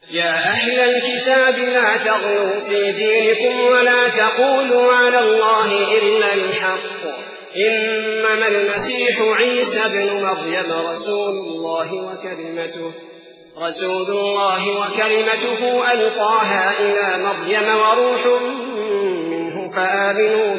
يا أهل الكتاب لا تغلوا في دينكم ولا تقولوا على الله إلا الحق إنما المسيح عيسى بن مريم رسول الله وكلمته ألقاها إلى مريم وروح منه فآمنوا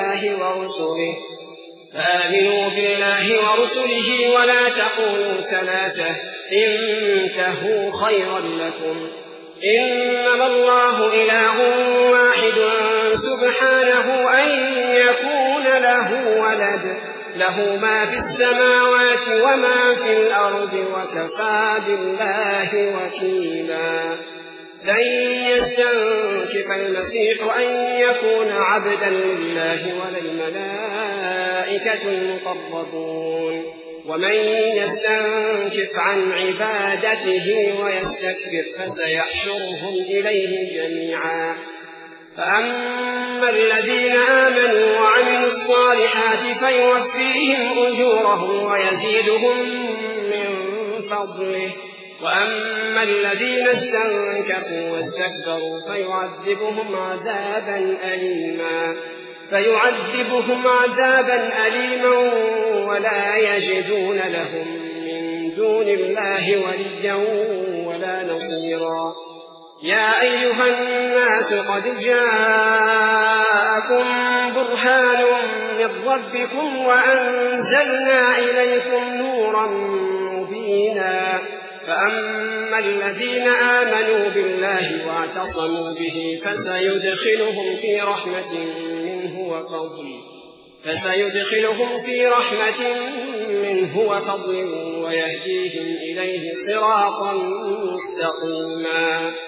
بالله ورسله ولا تقولوا ثلاثة انتهوا خيرا لكم إنما الله إله واحد سبحانه أن يكون له ولد له ما في السماوات وما في الأرض وكفى بالله وكيلا لن يستنكف المسيح أن يكون عبدا لله ولا الملائكة المقربون ومن يستنكف عن عبادته ويستكبر فسيحشرهم إليه جميعا فأما الذين آمنوا وعملوا الصالحات فيوفيهم أجورهم ويزيدهم من فضله وأما الذين استنكفوا واستكبروا فيعذبهم عذابا أليما ولا يجدون لهم من دون الله وليا ولا نصيرا يا أيها الناس قد جاءكم برهان من ربكم وأنزلنا إليكم نورا مبينا فأما الذين آمنوا بالله واعتصموا به فسيدخلهم في رحمة منه وفضل ويهديهم إليه صراطا مستقيما